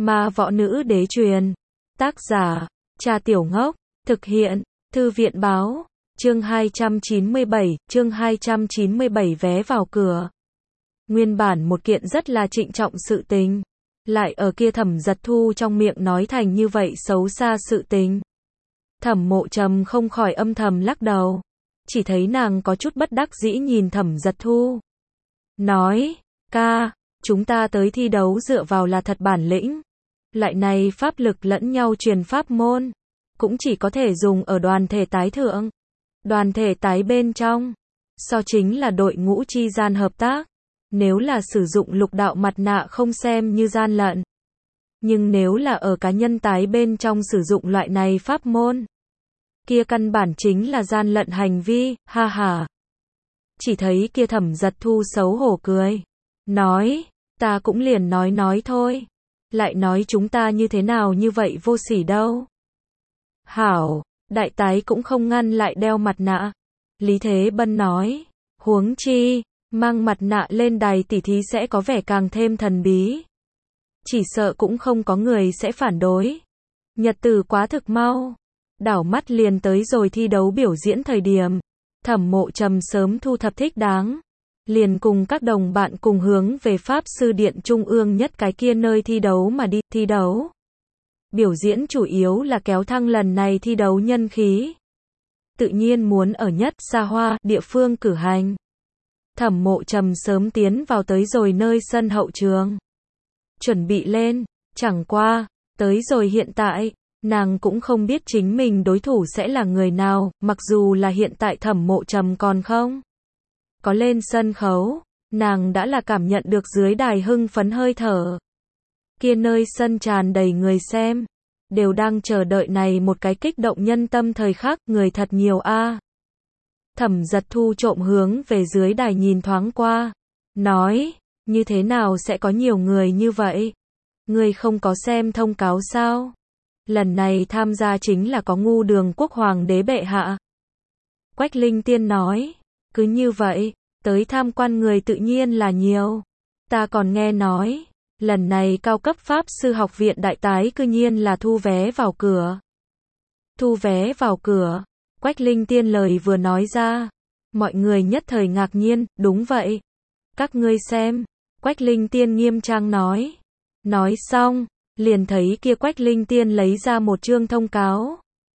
Ma võ nữ đế truyền. Tác giả, Trà Tiểu Ngốc. Thực hiện, Thư viện báo. Chương 297 vé vào cửa. Nguyên bản một kiện rất là trịnh trọng sự tình, lại ở kia Thẩm Giật Thu trong miệng nói thành như vậy xấu xa sự tình. Thẩm Mộ Trầm không khỏi âm thầm lắc đầu, chỉ thấy nàng có chút bất đắc dĩ nhìn Thẩm Giật Thu. Nói, ca, chúng ta tới thi đấu dựa vào là thật bản lĩnh. Lại này pháp lực lẫn nhau truyền pháp môn, cũng chỉ có thể dùng ở đoàn thể tái thượng. Đoàn thể tái bên trong, so chính là đội ngũ chi gian hợp tác. Nếu là sử dụng lục đạo mặt nạ không xem như gian lận. Nhưng nếu là ở cá nhân tái bên trong sử dụng loại này pháp môn, kia căn bản chính là gian lận hành vi, ha ha. Chỉ thấy kia Thẩm Giật Thu xấu hổ cười. Nói, ta cũng liền nói thôi. Lại nói chúng ta như thế nào như vậy vô sỉ đâu. Hảo, đại tái cũng không ngăn lại đeo mặt nạ. Lý Thế Bân nói, huống chi, mang mặt nạ lên đài tỉ thí sẽ có vẻ càng thêm thần bí. Chỉ sợ cũng không có người sẽ phản đối. Nhật tử quá thực mau. Đảo mắt liền tới rồi thi đấu biểu diễn thời điểm. Thẩm Mộ Trầm sớm thu thập thích đáng. Liền cùng các đồng bạn cùng hướng về Pháp Sư Điện Trung ương nhất cái kia nơi thi đấu mà đi, thi đấu. Biểu diễn chủ yếu là kéo thăng lần này thi đấu nhân khí. Tự nhiên muốn ở nhất xa hoa địa phương cử hành. Thẩm Mộ Trầm sớm tiến vào tới rồi nơi sân hậu trường. Chuẩn bị lên, chẳng qua, tới rồi hiện tại, nàng cũng không biết chính mình đối thủ sẽ là người nào, mặc dù là hiện tại Thẩm Mộ Trầm còn không có lên sân khấu, nàng đã là cảm nhận được dưới đài hưng phấn hơi thở. Kia nơi sân tràn đầy người xem, đều đang chờ đợi này một cái kích động nhân tâm thời khắc, người thật nhiều a. Thẩm Giật Thu trộm hướng về dưới đài nhìn thoáng qua, nói, như thế nào sẽ có nhiều người như vậy? Người không có xem thông cáo sao? Lần này tham gia chính là có Ngu Đường Quốc Hoàng đế bệ hạ. Quách Linh Tiên nói, cứ như vậy, tới tham quan người tự nhiên là nhiều. Ta còn nghe nói, lần này cao cấp Pháp Sư học viện đại tái cư nhiên là thu vé vào cửa. Thu vé vào cửa. Quách Linh Tiên lời vừa nói ra, mọi người nhất thời ngạc nhiên, đúng vậy. Các ngươi xem, Quách Linh Tiên nghiêm trang nói. Nói xong, liền thấy kia Quách Linh Tiên lấy ra một chương thông cáo.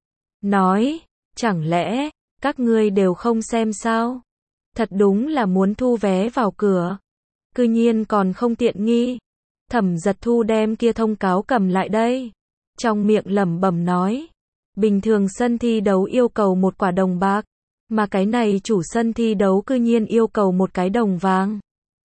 Nói, chẳng lẽ, các ngươi đều không xem sao? Thật đúng là muốn thu vé vào cửa. Cư nhiên còn không tiện nghi. Thẩm Giật Thu đem kia thông cáo cầm lại đây. Trong miệng lẩm bẩm nói. Bình thường sân thi đấu yêu cầu một quả đồng bạc, mà cái này chủ sân thi đấu cư nhiên yêu cầu một cái đồng vàng.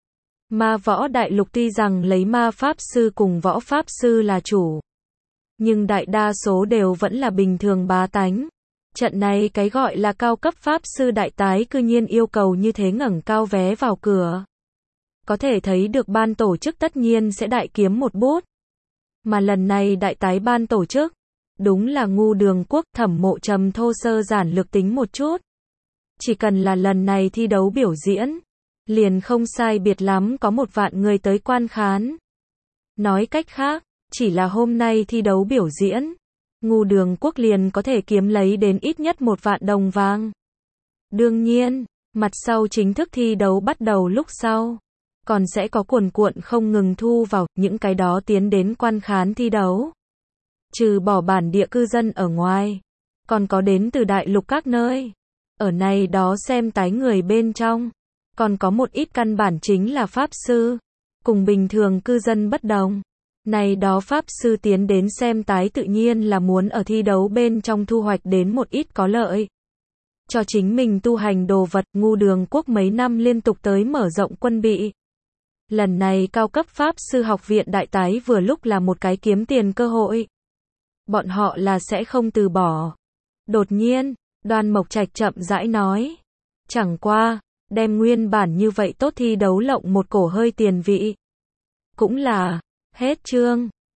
Ma võ đại lục tuy rằng lấy ma pháp sư cùng võ pháp sư là chủ, nhưng đại đa số đều vẫn là bình thường bá tánh. Trận này cái gọi là cao cấp pháp sư đại tái cư nhiên yêu cầu như thế ngẩng cao vé vào cửa. Có thể thấy được ban tổ chức tất nhiên sẽ đại kiếm một bút. Mà lần này đại tái ban tổ chức, đúng là Ngu Đường Quốc. Thẩm Mộ Trầm thô sơ giản lược tính một chút. Chỉ cần là lần này thi đấu biểu diễn, liền không sai biệt lắm có 1 vạn người tới quan khán. Nói cách khác, chỉ là hôm nay thi đấu biểu diễn, Ngu Đường Quốc liền có thể kiếm lấy đến ít nhất 1 vạn đồng vàng. Đương nhiên, mặt sau chính thức thi đấu bắt đầu lúc sau, còn sẽ có cuồn cuộn không ngừng thu vào những cái đó tiến đến quan khán thi đấu. Trừ bỏ bản địa cư dân ở ngoài, còn có đến từ đại lục các nơi. Ở này đó xem tái người bên trong, còn có một ít căn bản chính là pháp sư, cùng bình thường cư dân bất đồng. Này đó pháp sư tiến đến xem tái tự nhiên là muốn ở thi đấu bên trong thu hoạch đến một ít có lợi. Cho chính mình tu hành đồ vật. Ngu Đường Quốc mấy năm liên tục tới mở rộng quân bị. Lần này cao cấp Pháp Sư học viện đại tái vừa lúc là một cái kiếm tiền cơ hội. Bọn họ là sẽ không từ bỏ. Đột nhiên, Đoan Mộc Trạch chậm rãi nói. Chẳng qua, đem nguyên bản như vậy tốt thi đấu lộng một cổ hơi tiền vị. Cũng là, hết chương.